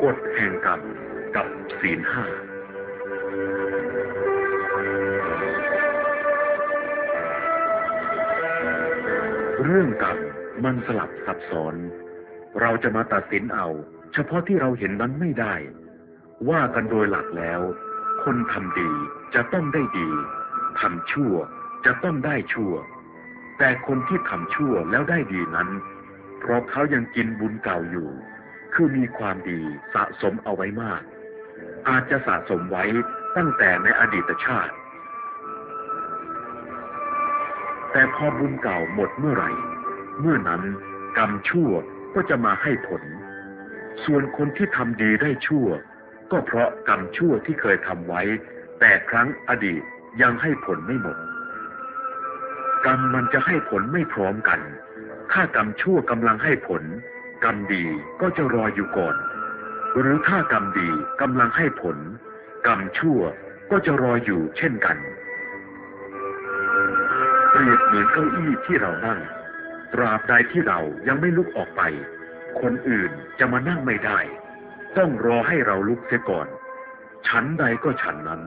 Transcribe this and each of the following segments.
กฎแห่งกรรมกับศีลห้าเรื่องกรรมมันสลับซับซ้อนเราจะมาตัดสินเอาเฉพาะที่เราเห็นนั้นไม่ได้ว่ากันโดยหลักแล้วคนทำดีจะต้องได้ดีทำชั่วจะต้องได้ชั่วแต่คนที่ทำชั่วแล้วได้ดีนั้นเพราะเขายังกินบุญเก่าอยู่คือมีความดีสะสมเอาไว้มากอาจจะสะสมไว้ตั้งแต่ในอดีตชาติแต่พอบุญเก่าหมดเมื่อไหร่เมื่อนั้นกรรมชั่วก็จะมาให้ผลส่วนคนที่ทำดีได้ชั่วก็เพราะกรรมชั่วที่เคยทำไว้แต่ครั้งอดีตยังให้ผลไม่หมดกรรมมันจะให้ผลไม่พร้อมกันถ้ากรรมชั่วกำลังให้ผลกรรมดีก็จะรออยู่ก่อนหรือถ้ากรรมดีกำลังให้ผลกรรมชั่วก็จะรออยู่เช่นกันเปรียบเหมือนเก้าอี้ที่เรานั่งตราบใดที่เรายังไม่ลุกออกไปคนอื่นจะมานั่งไม่ได้ต้องรอให้เราลุกเสียก่อนฉันใดก็ฉันนั้น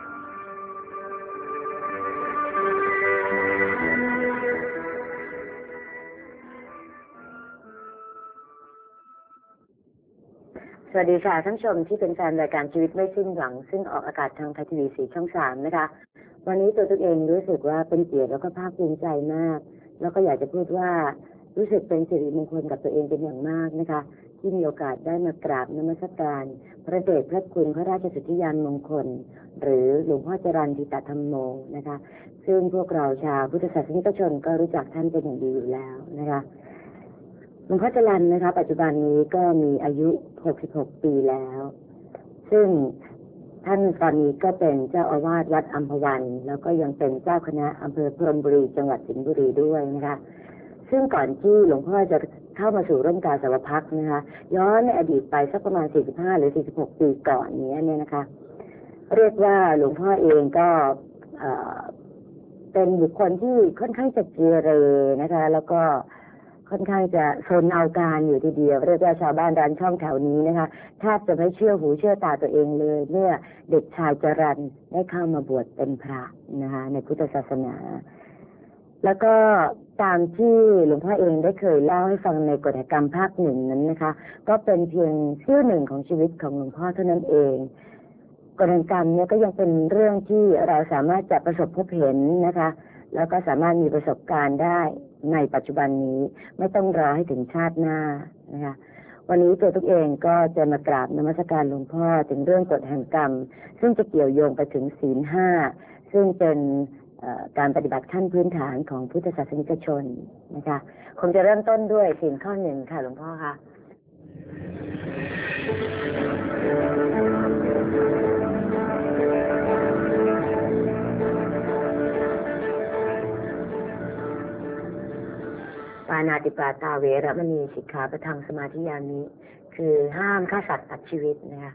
สวัสดีค่ะท่านผู้ชมที่เป็นแฟนรายการชีวิตไม่สิ้นหวังซึ่งออกอากาศทางไทยทีวี4 ช่อง 3นะคะวันนี้ตัวเองรู้สึกว่าเป็นเกียรติแล้วก็ภาคภูมิใจมากแล้วก็อยากจะพูดว่ารู้สึกเป็นสิริมงคลกับตัวเองเป็นอย่างมากนะคะที่มีโอกาสได้มากราบนมัสการพระเดชพระคุณพระราชสุทธิยานมงคลหรือหลวงพ่อจรัญธิตธรรมโมนะคะซึ่งพวกเราชาวพุทธศาสนิกชนก็รู้จักท่านเป็นอย่างดีอยู่แล้วนะคะหลวงพ่อจรัญนะคะปัจจุบันนี้ก็มีอายุ66 ปีแล้วซึ่งท่านตอนนี้ก็เป็นเจ้าอาวาสวัดอัมพวันแล้วก็ยังเป็นเจ้าคณะอำเภอพรหมบุรีจังหวัดสิงห์บุรีด้วยนะคะซึ่งก่อนที่หลวงพ่อจะเข้ามาสู่ร่มกาสาวพักต์นะคะย้อนในอดีตไปสักประมาณ45หรือ46 ปีก่อนนี้เนี่ยนะคะเรียกว่าหลวงพ่อเองก็เป็นบุคคลที่ค่อนข้างจะเกเรนะคะแล้วก็ค่อนข้างจะซนเอาการอยู่ทีเดียวเรียกว่าชาวบ้านร้านช่องแถวนี้นะคะแทบจะไม่เชื่อหูเชื่อตาตัวเองเลยเมื่อเด็กชายจรัญได้เข้ามาบวชเป็นพระนะคะในพุทธศาสนาแล้วก็ตามที่หลวงพ่อเองได้เคยเล่าให้ฟังในกฎแห่งกรรมภาค 1นั้นนะคะก็เป็นเพียงชื่อหนึ่งของชีวิตของหลวงพ่อเท่านั้นเองกฎแห่งกรรมเนี่ยก็ยังเป็นเรื่องที่เราสามารถจะประสบพบเห็นนะคะแล้วก็สามารถมีประสบการณ์ได้ในปัจจุบันนี้ไม่ต้องรอให้ถึงชาติหน้านะคะวันนี้ตัวตุ๊กเองก็จะมากราบนมัสการหลวงพ่อถึงเรื่องกฎแห่งกรรมซึ่งจะเกี่ยวโยงไปถึงศีล 5ซึ่งเป็นการปฏิบัติขั้นพื้นฐานของพุทธศาสนิกชนนะคะคงจะเริ่มต้นด้วยศีลข้อ 1ค่ะหลวงพ่อคะปาณาติปาตาเวรมณีสิกขาปะทังสมาธิยามิคือห้ามฆ่าสัตว์ตัดชีวิตนะคะ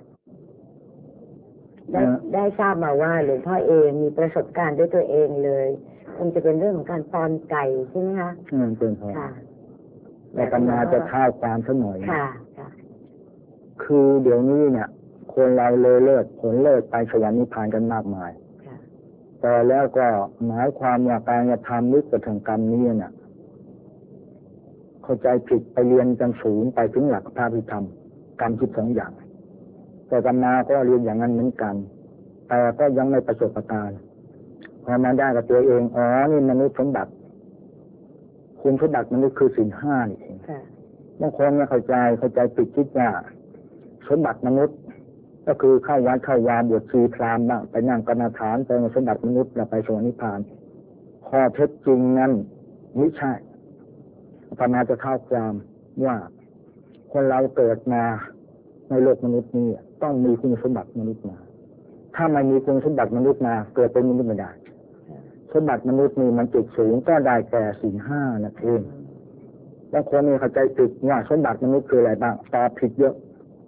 ได้ทราบมาว่าหลวงพ่อเองมีประสบการณ์ด้วยตัวเองเลยคงจะเป็นเรื่องของการตอนไก่ใช่ไหมคะเป็นพอค่ะแต่กำลังจะท้าความสักหน่อยค่ะคือเดี๋ยวนี้เนี่ยคนเราเลยเลิศผลเลิศไปสวรรค์นิพพานกันมากมายแต่แล้วก็หมายความว่าการกระทำนึกกระทำกรรมนี้เนี่ยเข้าใจผิดไปเรียนกันสูงไปถึงหลักพระพิธรรมกรรม12 อย่างแต่กรรมก็เรียนอย่างนั้นเหมือนกันแต่ก็ยังไม่ประสบการณ์พอมาได้กับตัวเองนี่มนุษย์สมบัติคุณสมบัติมนุษย์คือศีล 5นี่เองบางคนเนี่ยเข้าใจผิดคิดว่าสมบัติมนุษย์ก็คือเข้าวัดเข้าวาบวชชีพราหมณ์บ้างไปนั่งกรรมฐานเป็นสมบัติมนุษย์แล้วไปสวรรค์นิพพานข้อเท็จจริงนั้นไม่ใช่อาตมาจะเข้าความว่าคนเราเกิดมาในโลกมนุษย์นี้ต้องมีคุณสมบัติมนุษย์มาถ้าไม่มีคุณสมบัติมนุษย์มาเกิดเป็นมนุษย์ไม่ได้สมบัติมนุษย์นี่มันจุดสูงก็ได้แก่ศีล 5นั่นเองบางคนนี่เข้าใจผิดว่าสมบัติมนุษย์คืออะไรบ้างตอบผิดเยอะ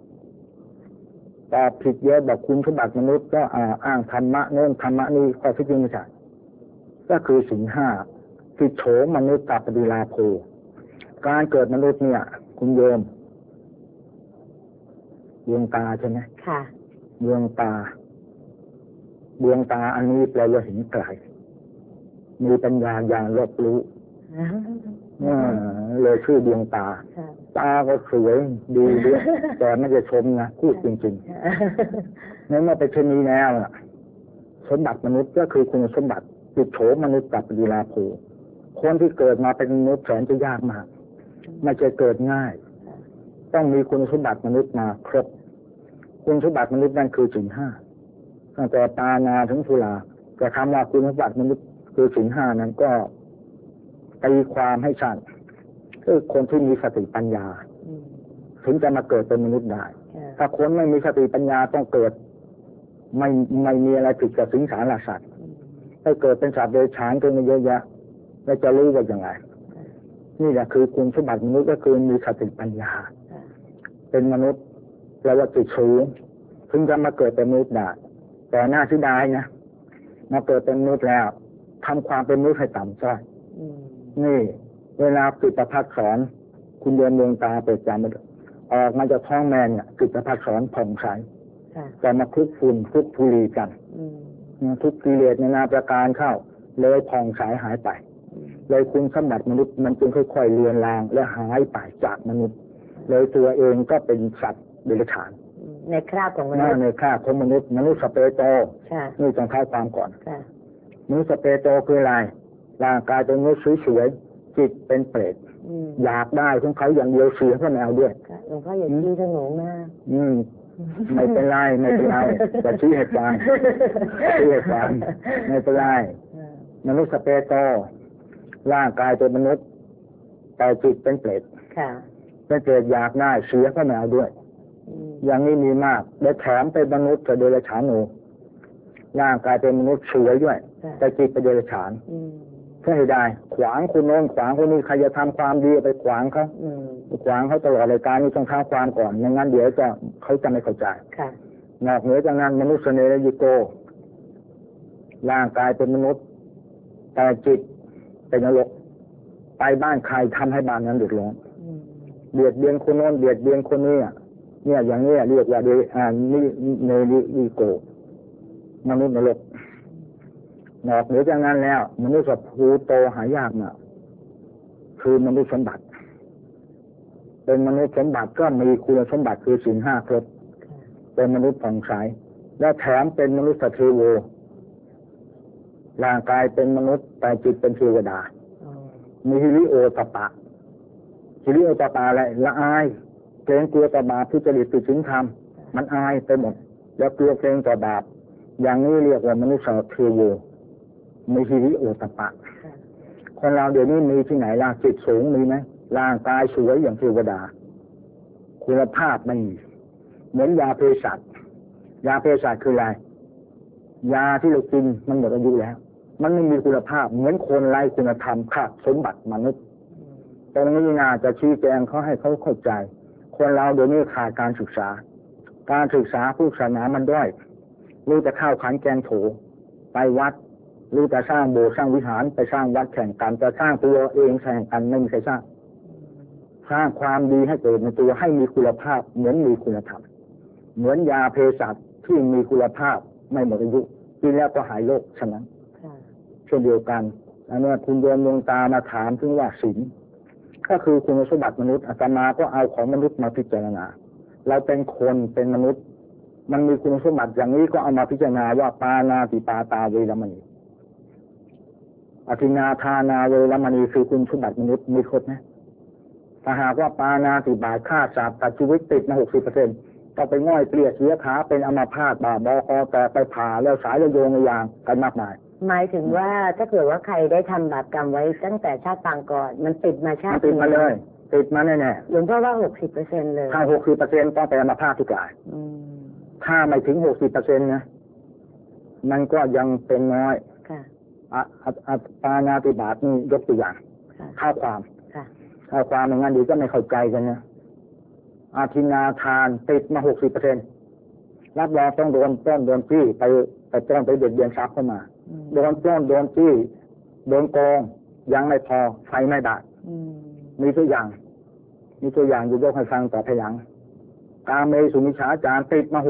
บอกคุณสมบัติมนุษย์ก็อ้างธรรมะโน้นธรรมะนี้ข้อที่จริงไม่ใช่ก็คือศีล 5ที่โฉมมนุษย์ตปฏิลาโภการเกิดมนุษย์เนี่ยคุณโยมดวงตาใช่ไหมค่ะดวงตาอันนี้แปลว่าเห็นไกลมีปัญญาอย่างรอบรู้เลยชื่อดวงตาตาก็สวยดีด้วยแต่ไม่จะชมนะพูดจริงๆนั่นเมื่อไปเช่นนี้แล้วสมบัติมนุษย์ก็คือคุณสมบัติจิตโฉมนุษย์กับปฏิลาภูคนที่เกิดมาเป็นมนุษย์แสนจะยากมากไม่จะเกิดง่ายต้องมีคุณสมบัติมนุษย์มาครบคุณสมบัติมนุษย์นั่นคือศีลห้าตั้งแต่ปานาถึงสุราแต่คำว่าคุณสมบัติมนุษย์คือศีลห้านั้นก็ตีความให้ชัดคือคนที่มีสติปัญญาถึงจะมาเกิดเป็นมนุษย์ได้ถ้าคนไม่มีสติปัญญาต้องเกิดไม่มีอะไรผิดกับสิงสารสัตว์ถ้าเกิดเป็นสัตว์เดรัจฉานก็ไม่เยอะแยะแล้วจะรู้ว่าอย่างไรนี่แหละคือคุณสมบัติมนุษย์ก็คือมีสติปัญญาเป็นมนุษย์แปลว่าจิตสูงถึงจะมาเกิดเป็นมนุษย์ได้แต่น่าเสียดายนะมาเกิดเป็นมนุษย์แล้วทำความเป็นมนุษย์ให้ต่ำจ้อยนี่เวลาจิตภัทรสอนคุณโยมดวงตาเปิดใจมาออกมาจากท้องแม่เนี่ยจิตภัทรสอนผ่องใสจะมาคลุกฝุ่นคลุกธุลีกันทุกกิเลสในนาประการเข้าเลยผ่องใสหายไปเลยคุณสมบัติมนุษย์มันจึงค่อยๆเลือนลางและหายไปจากมนุษย์เลยตัวเองก็เป็นสัตว์เดรัจฉานในคราบของมนุษย์ในคราบของมนุษย์สเปโตนี่ต้องเข้าความก่อนมนุษย์สเปโตคืออะไรร่างกายเป็นมนุษย์สวยๆจิตเป็นเปรตอยากได้ของเขาอย่างเดียวเสียก็ไม่เอาด้วยหลวงพ่ออย่าชี้ถนนมากไม่เป็นไรแต่ชี้เหตุการณ์ไม่เป็นไรมนุษย์สเปโตร่างกายเป็นมนุษย์แต่จิตเป็นเปรตเป็นเปรตอยากได้เสียก็ไม่เอาด้วยอย่างนี้มีมากและแถมเป็นมนุษย์กับเดรัจฉานร่างกายเป็นมนุษย์สวยด้วยแต่จิตเป็นเดรัจฉานใช่ได้ขวางคนโน้นขวางคนนี้ใครจะทำความดีไปขวางเขาตลอดรายการนี้ต้องท้าความก่อนไม่งั้นเดี๋ยวเขาจะไม่เข้าใจนอกเหนือจากนั้นมนุษย์เนรยิโกร่างกายเป็นมนุษย์แต่จิตเป็นนรกไปบ้านใครทำให้บ้านนั้นเดือดร้อนเบียดเบียนคนโน้นเบียดเบียนคนนี้เนี่ยอย่างนี้เรียกว่านี่เนรยิโกมนุษย์นรกนอกเหนือจากนั้นแล้วมนุษย์กับภูโตหายากนะคือมนุษย์สมบัติเป็นมนุษย์สมบัติก็มีคุณสมบัติคือศีลห้าครบเป็นมนุษย์ผ่องใสและแถมเป็นมนุษย์เทโวร่างกายเป็นมนุษย์แต่จิตเป็นเทวดามีฮิริโอตปะอะไรละอายเกรงกลัวต่อบาปทุจริตผิดศีลธรรมมันอายไปหมดแล้วกลัวเกรงต่อบาปอย่างนี้เรียกว่ามนุษย์เทโวมีฮิริโอตปะคนเราเดี๋ยวนี้มีที่ไหนล่ะจิตสูงมีไหมร่างกายสวยอย่างเทวดาคุณภาพไม่มีเหมือนยาเภสัชคืออะไรยาที่เรากินมันหมดอายุแล้วมันไม่มีคุณภาพเหมือนคนไร้คุณธรรมขาดสมบัติมนุษย์ตรงนี้น่าจะชี้แจงเขาให้เขาเข้าใจคนเราเดี๋ยวนี้ขาดการศึกษาผู้ศาสนามันด้อยรู้แต่ข้าวขันแกงโถไปวัดรู้แต่สร้างโบสถ์สร้างวิหารไปสร้างวัดแข่งกันจะสร้างตัวเองแข่งกันไม่มีใครสร้างความดีให้เกิดในตัวให้มีคุณภาพเหมือนมีคุณธรรมเหมือนยาเภสัชที่มีคุณภาพไม่หมดอายุกินแล้วก็หายโรคฉะนั้นเช่นเดียวกันอันนี้คุณโยมดวงตามาถามถึงว่าศีลก็คือคุณสมบัติมนุษย์อาตมาก็เอาของมนุษย์มาพิจารณาเราเป็นคนเป็นมนุษย์มันมีคุณสมบัติอย่างนี้ก็เอามาพิจารณาว่าปานาติปาตาเวรมณีอธินาทานาเวรมณีคือคุณสมบัติมนุษย์มีครบไหมถ้าหากว่าปานาติบาตฆ่าสัตว์ตัดชีวิตติดมา 60% ต้องไปง่อยเปลี่ยเสียขาเป็นอัมพาตบาบอคอแต่ไปผ่าแล้วสายระโยงอย่างกันมากมายหมายถึงว่าถ้าเกิดว่าใครได้ทำบาปกรรมไว้ตั้งแต่ชาติปางก่อนมันติดมาชาติติดมาเลยติดมาแน่ๆหลวงพ่อว่า 60% เลยถ้า 60% ต้องไปอัมพาตทุกรายถ้าไม่ถึง 60% นะมันก็ยังเป็นน้อยปานาติบาตนี่ยกตัวอย่างข้าวความอย่างนั้นดีก็ไม่เข้าใจกันนะอาทินาทานติดมา 60% รับรองต้องโดนจี้ไปปล้นไปเบียดเบียนทรัพย์เข้ามาโดนปล้นโดนจี้โดนโกงยังไม่พอไฟไม่ดับมีตัวอย่างอยู่ยกให้ฟังต่อไปหลังกาเมสุมิจฉาจารติดมา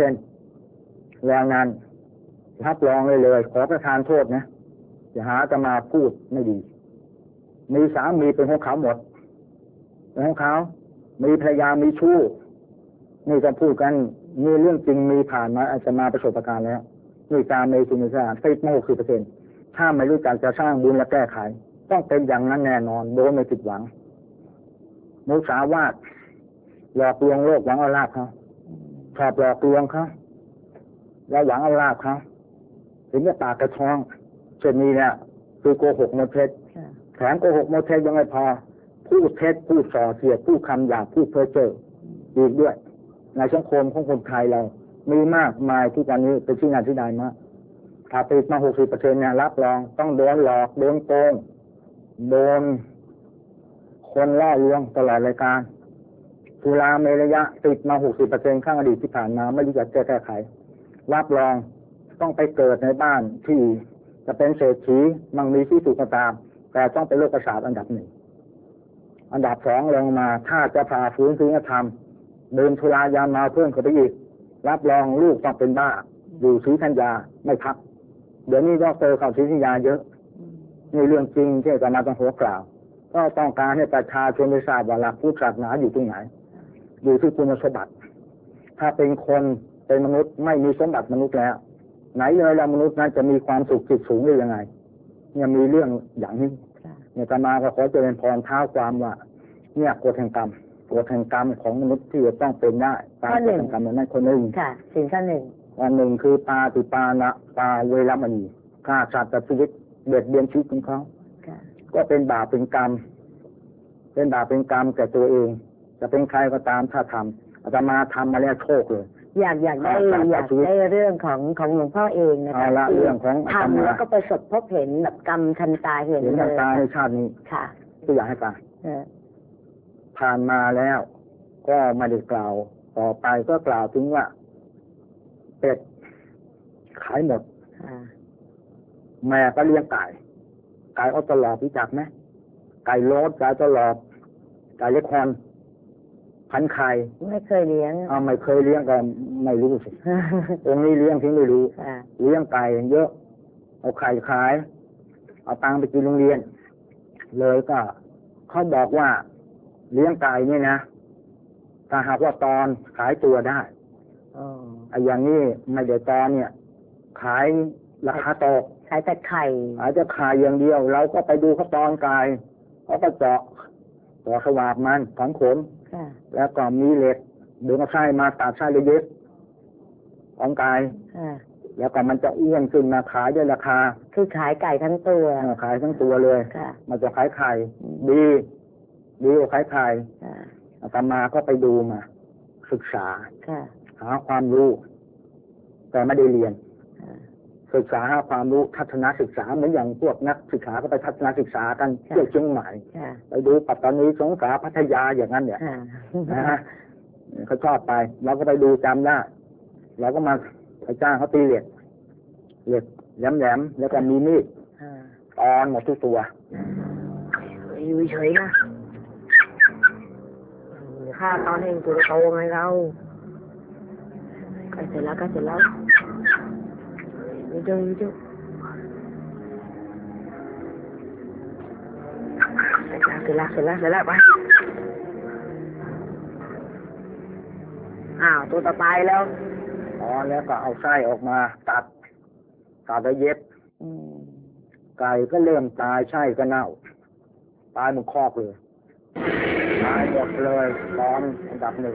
60%แล้วนั้นรับรองเลยขอประทานโทษนะอย่าหาจะมาพูดไม่ดีมีสามีเป็นของเขาหมดเป็นของเขามีภรรยามีชู้นี่จะพูดกันมีเรื่องจริงมีผ่านมาอาจจะมาประสบการณ์แล้วนี่การเมสุมิจฉาติดมา 60%ถ้าไม่รู้จักจะสร้างบุญและแก้ไขต้องเป็นอย่างนั้นแน่นอนโดยไม่ผิดหวังมุสาวาทหลอกลวงโลกหวังเอาลาภเขาชอบหลอกลวงเขาแล้วหวังเอาลาภเขาถึงจะปากกระท้องเช่นนี้เนี่ยคือโกหกหมดเท็จแถมโกหกหมดเท็จยังไม่พอพูดเท็จพูดส่อเสียดพูดคำหยาบพูดเพ้อเจ้ออีกด้วยในสังคมของคนไทยเรามีมากมายที่ตอนนี้เป็นที่น่าเสียดายมากถ้าติดมา 60% เนี่ยรับรองต้องโดนหลอกโดนโกงโดนคนล่อลวงตลอดรายการสุราเมรยะติดมา 60% ข้างอดีตที่ผ่านมาไม่รู้จักแก้ไขรับรองต้องไปเกิดในบ้านที่จะเป็นเศรษฐีมั่งมีที่สุขก็ตามแต่ต้องเป็นโรคประสาทอันดับ 1อันดับ 2ลงมาถ้าจะผ่าฝืนศีลธรรมดื่มสุรายาเมาเพิ่มเข้าไปอีกรับรองลูกต้องเป็นบ้าอยู่ศรีธัญญาไม่พักเดี๋ยวนี้ดร.เข้าศรีธัญญาเยอะนี่เรื่องจริงที่จะมาต้องหัวกล่าวก็ต้องการให้ประชาชนได้ทราบว่าหลักพุทธศาสนาอยู่ตรงไหนอยู่ที่คุณสมบัติถ้าเป็นคนเป็นมนุษย์ไม่มีสมบัติมนุษย์แล้วไหนเลยแล้วมนุษย์นั้นจะมีความสุขจิตสูงได้ยังไงเนี่ยมีเรื่องอย่างนี้เนี่ยอาตมาก็ขอเจริญพรท้าวความว่าเนี่ยกฎแห่งกรรมของมนุษย์ที่จะต้องเป็นได้ตามกฎแห่งกรรมนั้นคนหนึ่งค่ะสิ่งข้อหนึ่งอันหนึ่งคือปาติปานะปาเวรมณีฆ่าสัตว์ตัดชีวิตเบียดเบียนชีวิตของเขาก็เป็นบาปเป็นกรรมแก่ตัวเองจะเป็นใครก็ตามถ้าทำอาตมาทำมาแล้วโชคเลยอยากได้เรื่องของหลวงพ่อเองนะคะเรื่องของทำแล้วก็ประสบพบเห็นแบบกรรมทันตาเห็นเลยตาในชาตินี้ค่ะตัวอย่างให้ฟังผ่านมาแล้วก็ไม่ได้กล่าวต่อไปก็กล่าวถึงว่าเป็ดขายหมดแม่ก็เลี้ยงไก่เอาตลอดรู้จักไหมไก่โลดไก่ตลอดไก่เล็กคอนพันไข่ไม่เคยเลี้ยงไม่เคยเลี้ยงก็ไม่รู้สิ ตรงนี้เลี้ยงถึงไม่รู้เลี้ยงไก่เยอะเอาไข่ขายเอาตังค์ไปกินโรงเรียนเลยก็เขาบอกว่าเลี้ยงไก่นี่นะถ้าหากว่าตอนขายตัวได้อย่างนี้ไม่ได้ตอนเนี่ยขายราคาตกขายแต่ไข่อย่างเดียวเราก็ไปดูเขาตอนไก่เขาก็เจาะสวาบมันฝังขนแล้วก็มีเหล็กดึงเอาไส้มาตัดไส้เล็กๆของไก่แล้วก็มันจะอ้วนขึ้นมาขายด้วยราคาคือขายไก่ทั้งตัวเลยมันจะขายไข่ดีกว่าขายไข่อาตมาก็ไปดูมาศึกษาหาความรู้แต่ไม่ได้เรียนศึกษาหาความรู้ทัศนศึกษาเหมือนอย่างพวกนักศึกษาก็ไปทัศนศึกษากันเที่ยวเชียงใหม่ไปดูปัตตานีสงขลาพัทยาอย่างนั้นเนี่ยนะเขาชอบไปเราก็ไปดูจำได้เราก็มาไปจ้างเขาตีเหล็กแหลมๆแล้วก็มีมีดตอนหมดทุกตัวอยู่เฉยนะค่าตอนเองตัวโตไงเราก็เสร็จแล้วอยู่เสร็จไปตัวต่อไปแล้วแล้วก็เอาไส้ออกมาตัดแล้วเย็บไก่ก็เริ่มตายไส้ก็เน่าตายหมดคอกเลยตายหมดเลยตอนอันดับ 1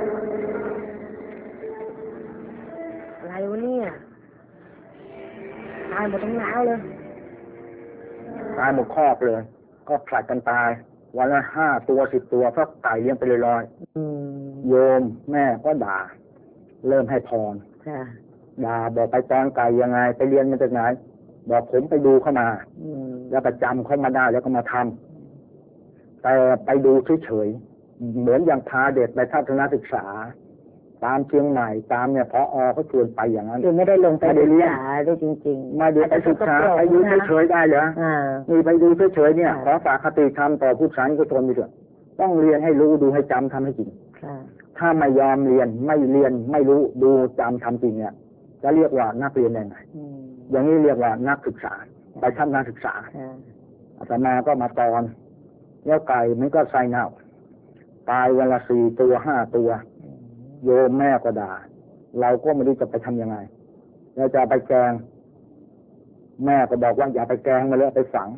อะไรวะเนี่ยตายหมดทั้งแล้วเลยตายหมดคอกเลยก็ผลัดกันตายวันละ5 ตัว 10 ตัวเพราะไก่เลี้ยงไปลอยๆโยมแม่ก็ด่าเริ่มให้พรด่าบอกไปตอนไก่ยังไงไปเรียนมาจากไหนบอกผมไปดูเข้ามาแล้วประจำเข้ามาได้แล้วก็มาทำแต่ไปดูเฉยๆเหมือนอย่างพาเด็กไปทัศนศึกษาตามเชียงใหม่ตามเนี่ยพอเขาชวนไปอย่างนั้นคือไม่ได้ลงไปศึกษาได้จริงๆมาดูไปศึกษาไปดูเฉยๆได้เหรอมีไปดูเฉยๆเนี่ยขอฝากคติธรรมต่อผู้สานิกชนดีกว่าต้องเรียนให้รู้ดูให้จำทำให้จริงถ้าไม่ยอมเรียนไม่รู้ดูจำทำจริงเนี่ยจะเรียกว่านักเรียนได้ไงอย่างนี้เรียกว่านักศึกษาไปชั้นนักศึกษาอาตมาก็มาตอนแล้วไก่มันก็ใส่เน่าตายวันละ4 ตัว 5 ตัวโยมแม่ก็ด่าเราก็ไม่รู้จะไปทำยังไงเราจะไปแกงแม่ก็บอกว่าอย่าไปแกงมาเลยไปฝัง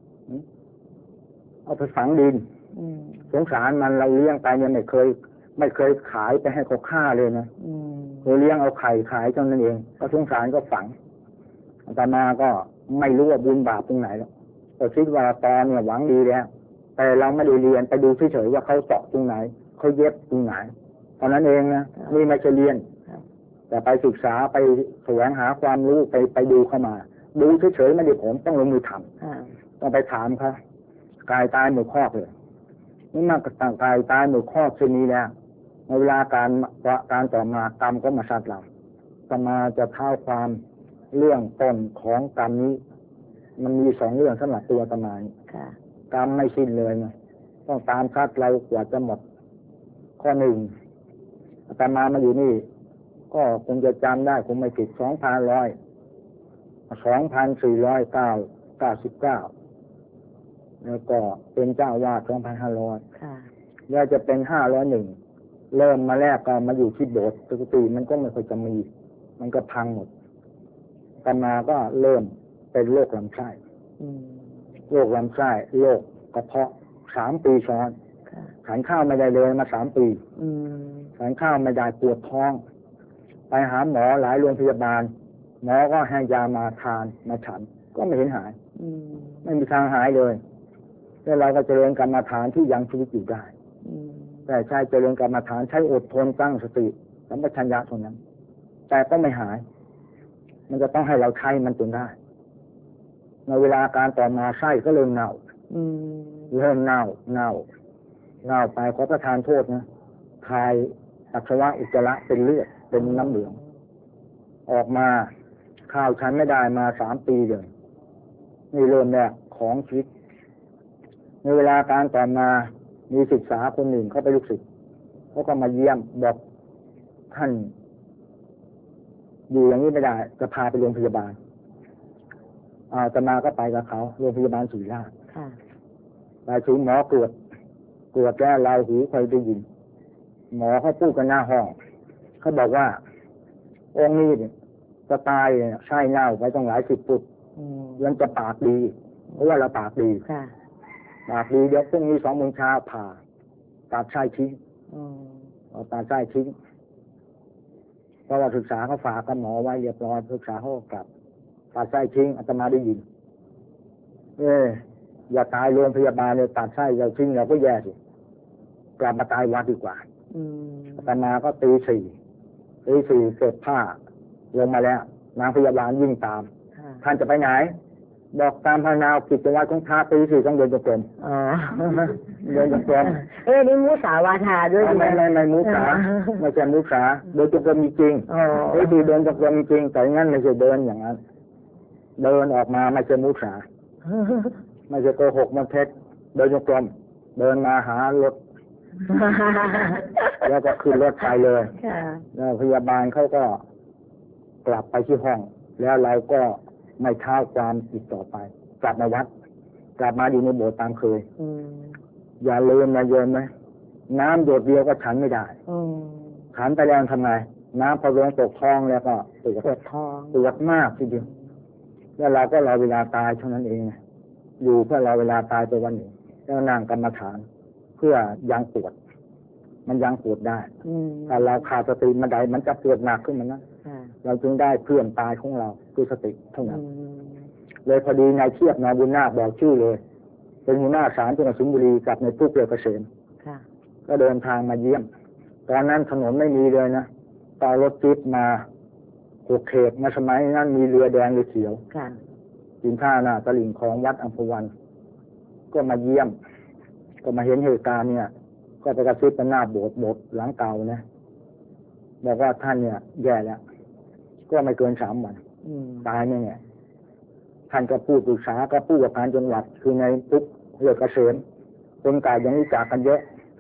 เอาไปฝังดินสงสารมันเราเลี้ยงไปเนี่ยไม่เคยขายไปให้เขาฆ่าเลยนะเราเลี้ยงเอาไข่ขายเท่านั้นเองก็สงสารก็ฝังอาตมาก็ไม่รู้ว่าบุญบาปตรงไหนแล้วก็คิดว่าตอนเนี่ยหวังดีแล้วแต่เราไม่ได้เรียนไปดูเฉยๆว่าเขาเจาะตรงไหนเขาเย็บตรงไหนตอนนั้นเองนะนี่ไม่ใช่เรียนแต่ไปศึกษาไปแสวงหาความรู้ไปดูเข้ามาดูเฉยๆไม่ได้ผลต้องลงมือทำต้องไปถามเขากายตายหมดครอบเลยนี่มากกต่างกายตายหมดครอบเช่นนี้แล้วในเวลาการต่อมากรรมก็มาซัดเราจะมาจะเท่าความเรื่องต้นของกรรมนี้มันมี2 เรื่องสำหรับตัวอาตมากรรมไม่สิ้นเลยไงต้องตามซัดเรากว่าจะหมดข้อ 1อาตมามาอยู่นี่ก็คงจะจำได้คงไม่ผิด2499แล้วก็เป็นเจ้าวาด2,500แล้วจะเป็น501เริ่มมาแรกก็มาอยู่ที่โบสถ์ปกติมันก็ไม่ค่อยจะมีมันก็พังหมดอาตมาก็เริ่มเป็นโรคลำไส้โรคลำไส้โรคกระเพาะ3 ปีซ้อนฉันข้าวไม่ได้เลยมา3 ปีฉันข้าวไม่ได้ปวดท้องไปหาหมอหลายโรงพยาบาลหมอก็ให้ยามาทานมาฉันก็ไม่เห็นหายไม่มีทางหายเลยแล้วเราก็เจริญกรรมฐานที่ยังชีวิตอยู่ได้แต่ใช้เจริญกรรมฐานใช้อดทนตั้งสติสัมปชัญญะเท่านั้นแต่ก็ไม่หายมันจะต้องให้เราใช้มันจนได้ในเวลาการต่อมาไส้ก็เริ่มเน่าไปขอประทานโทษนะทายปัสสาวะอุจจาระเป็นเลือดเป็นน้ำเหลืองออกมาข้าวฉันไม่ได้มา3 ปีเลยนี่เริ่มแรกของชีวิตในเวลาการต่อมามีศึกษาคนหนึ่งเขาไปลูกศิษย์เขาก็มาเยี่ยมบอกท่านอยู่อย่างนี้ไม่ได้จะพาไปโรงพยาบาลอาตมาก็ไปกับเขาโรงพยาบาลศิริราชไปถึงหมอตรวจแล้วเราหูคอยได้ยินหมอเขาพูดกันหน้าห้องเขาบอกว่าองค์นี้จะตายไส้เน่าไปต้องหลาย10 ฟุตยังจะปากดีเพราะว่าเราปากดีเดี๋ยวพรุ่งนี้2 โมงเช้าผ่าตัดไส้ทิ้งตัดไส้ทิ้งเพราะว่าศึกษาเขาฝากกับหมอไว้เรียบร้อยศึกษาเขากลับตัดไส้ทิ้งอาตมาได้ยินอย่าตายโรงพยาบาลเลยตัดไส้เราทิ้งเราก็แย่สิกลับมาตายวัดดีกว่าอาตมาก็ตี 4เก็บผ้าลงมาแล้วนางพยาบาลวิ่งตามท่านจะไปไหนบอกตามพนาวกิจวัตรของพระตี 4ต้องเดินจงกรมเดินจงกรมนี่มุสาวาทาด้วยไม่มุสาไม่ใช่มุสาเดินจงกรมจริงที่เดินจงกรมจริงแต่งั้นไม่ใช่เดินอย่างนั้นเดินออกมาไม่ใช่มุสาไม่ใช่โกหกมันเท็จเดินจงกรมเดินมาหารถแล้วก็ขึ้นรถไปเลยแล้วพยาบาลเขาก็กลับไปที่ห้องแล้วเราก็ไม่เท้าความอีกต่อไปกลับมาวัดกลับมาอยู่ในโบสถ์ตามเคยอย่าลืมนะโยมนะน้ำหยดเดียวก็ฉันไม่ได้ฉันไปแล้วทำไงน้ำพอลงตกท้องแล้วก็ปวดท้องปวดมากทีเดียวแล้วเราก็รอเวลาตายเท่านั้นเองอยู่เพื่อรอเวลาตายไปวันหนึ่งแล้วนั่งกรรมฐานเพื่อยังปวดมันยังปวดได้แต่เราขาดสติมันใดมันจะปวดหนักขึ้นมันนะเราจึงได้เพื่อนตายของเราคือสติเท่านั้นเลยพอดีนายเทียบนายบุญนาคบอกชื่อเลยเป็นหัวหน้าศาลจังหวัดสิงห์บุรีกับในตู้เปลือกเกษมก็เดินทางมาเยี่ยมตอนนั้นถนนไม่มีเลยนะต่อรถจิ๊บมา6 เขตมาสมัยนั้นมีเรือแดงเรือเขียวกินท่าหน้าตลิ่งของวัดอัมพวันก็มาเยี่ยมก็มาเห็นเหตุการณ์เนี่ยก็ไปกระซิบกันหน้าโบสถ์หลังเก่านะบอกว่าท่านเนี่ยแย่แล้วก็ไม่เกิน3 วันตายเนี่ยท่านก็พูดปรึกษากับผู้ว่าการจังหวัดคือในทุกเลือกเกษมคนกายยังรู้จักกันเยอะ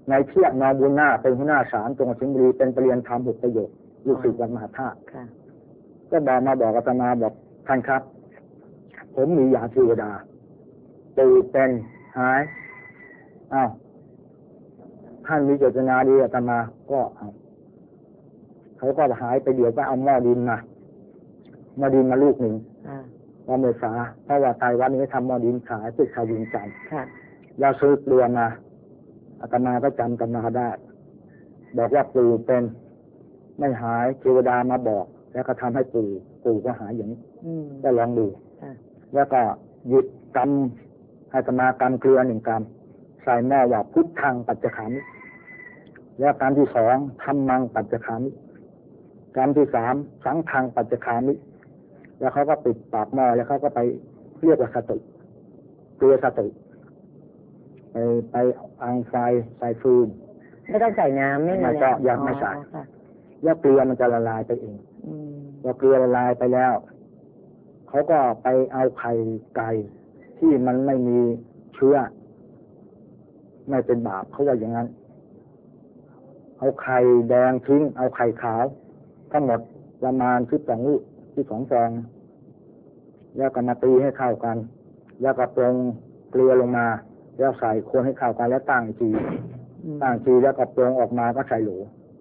ในเที่ยงนอบุญนาเป็นหัวหน้าศาลจังหวัดสิงห์บุรีเป็นประเรียนธรรม6ประโยคลูกศิษย์วัดมหาธาตุก็บอกอาตมาบอกท่านครับผมมียาเทวดาตื่นเป็นหายอ้าวท่านมีเจตนาดีอาตมาก็เขาก็หายไปเดี๋ยวก็เอาหม้อดินมาลูกหนึ่งว่าเมษาเพราะว่าไตวัดนี้ทำหม้อดินขายติดขายดินจันทร์เราซื้อเกลือมาอาตมาก็จำกันมาได้บอกว่าปู่เป็นไม่หายเทวดามาบอกแล้วก็ทำให้ปู่ก็หายอย่างนี้ก็ลองดูแล้วก็หยิบกำให้อาตมากำเกลือ1 กรัมใส่หม้อว่าพุทธังปัจจขามิแล้วกรัมที่ 2ธัมมังปัจจขามิกรัมที่ 3สังฆังปัจจขามิแล้วเขาก็ปิดปากหม้อแล้วเขาก็ไปเรียกว่าสติเกลือสติไปอังไฟใส่ฟืนไม่ต้องใส่น้ำไม่ก็ยังไม่ใส่แล้วเกลือมันจะละลายไปเองพอเกลือละลายไปแล้วเขาก็ไปเอาไข่ไก่ที่มันไม่มีเชื้อไม่เป็นบาปเขาว่าอย่างนั้นเอาไข่แดงทิ้งเอาไข่ขาวทั้งหมดประมาณ12 ลูก12 ฟองแล้วก็มาตีให้เข้ากันแล้วก็ปรุงเกลือลงมาแล้วใส่คนให้เข้ากันแล้วตั้งจีแล้วก็ปรุงออกมาก็ใส่โหล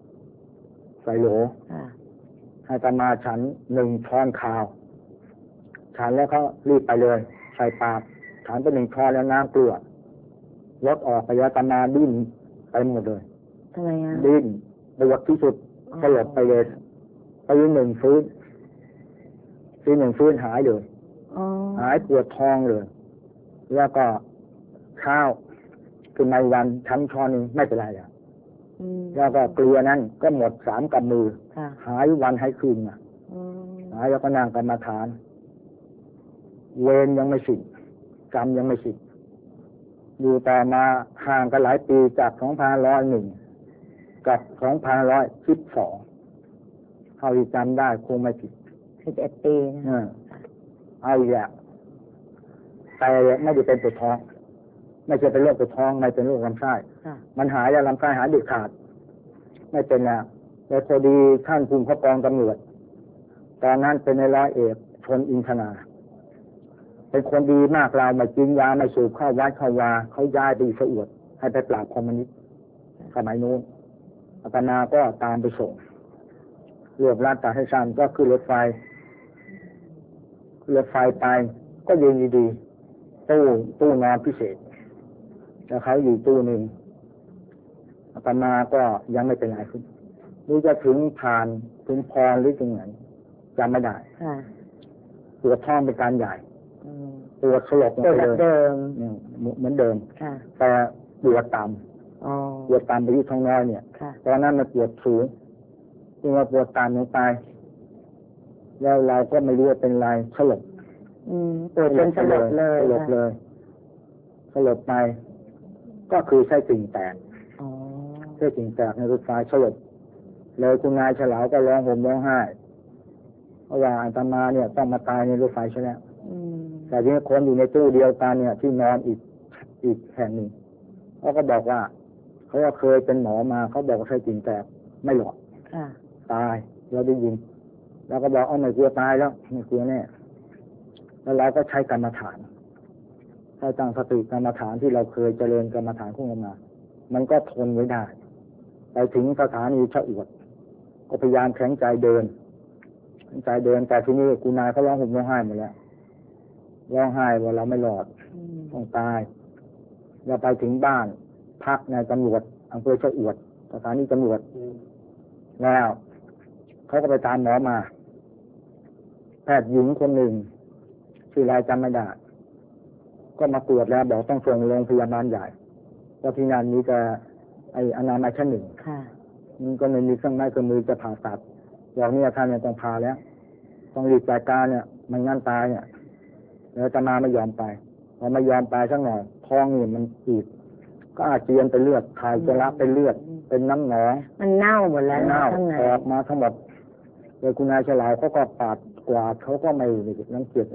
ให้อาตมาฉัน1 ช้อนข้าวฉันแล้วเขารีบไปเลยใส่ปากฉันไป1 ช้อนแล้วน้ำเกลือลดออกไปแล้วอาตมาดิ้นไปหมดเลยทำไมดิ้นปวดที่สุดสลบไปเลยไป1 ฟื้น1 ฟื้นหายเลยหายปวดท้องเลยแล้วก็ข้าวคือในวันชั้นช้อนนึงไม่เป็นไรแล้วก็เกลือนั้นก็หมด3 กำมือหายวันหายคืนหายแล้วก็นั่งกรรมฐานเวรยังไม่สิ้นกรรมยังไม่สิ้นอยู่ต่อมาห่างกันหลายปีจาก2501กับ2512เขาจำได้คงไม่ผิด 11 ปีนะเอาอีกแล้วแต่ไม่ได้เป็นปวดท้องไม่ใช่เป็นโรคปวดท้องไม่เป็นโรคลำไส้มันหายแล้วลำไส้หายเด็ดขาดไม่เป็นแล้วแต่พอดีท่านภูมิกองตำรวจตอนนั้นเป็นในร้อยเอกชนอินทนาเป็นคนดีมากเราไม่กินยาไม่สูบเข้าวัดเข้าวาเขาย้ายไปสะอวดให้ไปปราบคอมมิวนิสต์สมัยนู้นอาตมาก็ตามไปส่งเรื่องราชการให้สั้นก็คือรถไฟไปก็ยืนดีๆตู้นอนพิเศษแล้วเขาอยู่ตู้หนึ่งอาตมาก็ยังไม่เป็นไรขึ้นนี่จะถึงผ่านถึงพรหรือถึงไหนจำไม่ได้ปวดท้องเป็นการใหญ่ปวดสลบเหมือนเดิมเหมือนเดิมแต่ปวดต่ำไปที่ท้องน้อยเนี่ยตอนนั้นมันปวดสูงที่มาปวดต่ำลงไปแล้วเราก็ไม่รู้ว่าเป็นไรสลบปวดจนสลบไปก็คือไส้ติ่งแตกในรถไฟสลบเลยคุณนายเฉลาวก็ร้องห่มร้องไห้เพราะว่าอาตมาเนี่ยต้องมาตายในรถไฟใช่ไหมแต่ที่คนอยู่ในตู้เดียวกันเนี่ยที่นอนอีกแห่งหนึ่งเขาก็บอกว่าเขาก็เคยเป็นหมอมาเขาบอกว่าไส้ติ่งแตกไม่หลอดตายเราได้ยินเราก็บอกไม่กลัวตายแล้วไม่กลัวแน่แล้วเราก็ใช้กรรมฐานใช้ตั้งสติกรรมฐานที่เราเคยเจริญกรรมฐานของเรามามันก็ทนไว้ได้ไปถึงสถานีชะอวดก็พยายามแข็งใจเดินแต่ที่นี่คุณนายเขาร้องห่มร้องไห้หมดแล้วร้องไห้ว่าเราไม่รอดต้องตายเราไปถึงบ้านพักในตำรวจอำเภอชะอวดสถานีตำรวจแล้วเขาก็ไปตามหมอมาแพทย์หญิงคนหนึ่งชื่ออะไรจำไม่ได้ก็มาตรวจแล้วบอกต้องส่งโรงพยาบาลใหญ่เพราะที่นั่นมีแต่อนามัยชั้น 1มันก็ไม่มีเครื่องไม้เครื่องมือจะผ่าตัดบอกเนี่ยท่านเนี่ยต้องผ่าแล้วต้องรีบจัดการเนี่ยไม่งั้นตายเนี่ยแล้วจะมาไม่ยอมไปพอไม่ยอมไปสักหน่อยท้องนี่มันอืดก็อาเจียนเป็นเลือดถ่ายจะละเป็นเลือดเป็นน้ำหนองมันเน่าหมดแล้วข้างในออกมาทั้งหมดเลยคุณนายฉลาวเขาก็ปาดกวาดเขาก็ไม่รังเกียจ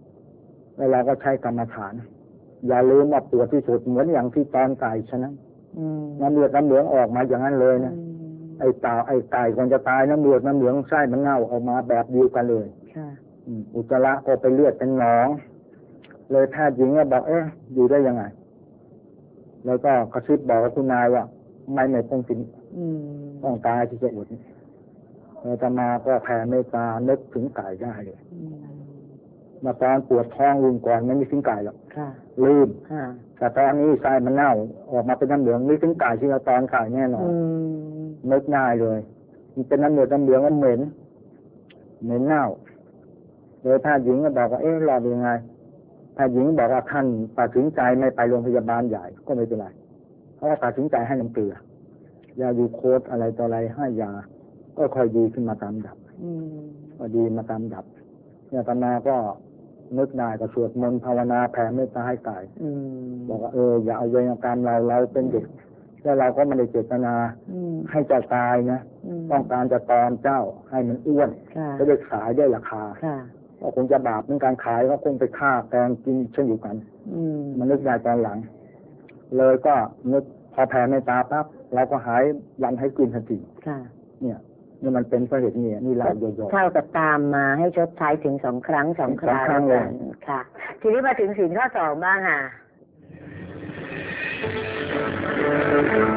แล้วเราก็ใช้กรรมฐานอย่าลืมว่าปวดที่สุดเหมือนอย่างที่ตอนไก่ฉะนั้นน้ำเลือดน้ำเหลืองออกมาอย่างนั้นเลยนะไอ้ไก่ก่อนจะตายน้ำเลือดน้ำเหลืองไส้มันเน่าออกมาแบบเดียวกันเลยอุจจาระก็ไปเลือดเป็นหนองเลยแพทย์หญิงก็บอกอยู่ได้ยังไงแล้วก็กระซิบบอกกับคุณนายว่าไม่ต้องกินต้องตายที่จะอดอาตมาก็แผ่เมตตานึกถึงไก่ได้เลยมาตอนปวดท้องลืมก่อนไม่มีถึงไก่หรอกลืมแต่ตอนนี้ไส้มันเน่าออกมาเป็นน้ำเหลืองนึกถึงไก่ที่เราตอนไก่แน่นอนนึกง่ายเลยมันเป็นน้ำเหลืองน้ำเหลืองมันเหม็นเน่าเลยแพทย์หญิงก็บอกว่ารอดยังไงแพทย์หญิงบอกว่าท่านตัดสินใจไม่ไปโรงพยาบาลใหญ่ก็ไม่เป็นไรเพราะว่าตัดสินใจให้น้ำเกลือยายูโคสอะไรต่ออะไรให้ยาก็ค่อยดีขึ้นมาตามดับก็ดีมาตามดับเนี่ยตามาก็นึกได้ก็สวดมนต์ภาวนาแผ่เมตตาให้ไก่บอกว่าอย่าเอาเวรกรรมเราเป็นเด็กแล้วเราก็ไม่ได้เจตนาให้เจ้าตายนะต้องการจะตอนเจ้าให้มันอ้วนจะได้ขายได้ราคาก็คงจะบาปในการขายก็คงไปฆ่าแกงกินเช่นเดียวกันมันนึกได้ตอนหลังเลยก็นึกพอแผ่เมตตาปั๊บเราก็หายวันให้กินทันทีเนี่ยนี่มันเป็นเพราะเหตุนี้นี่ลายโยโย่เท่ากับตามมาให้ชดใช้ถึง2 ครั้งเลยค่ะทีนี้มาถึงศีลข้อ 2บ้างค่ะ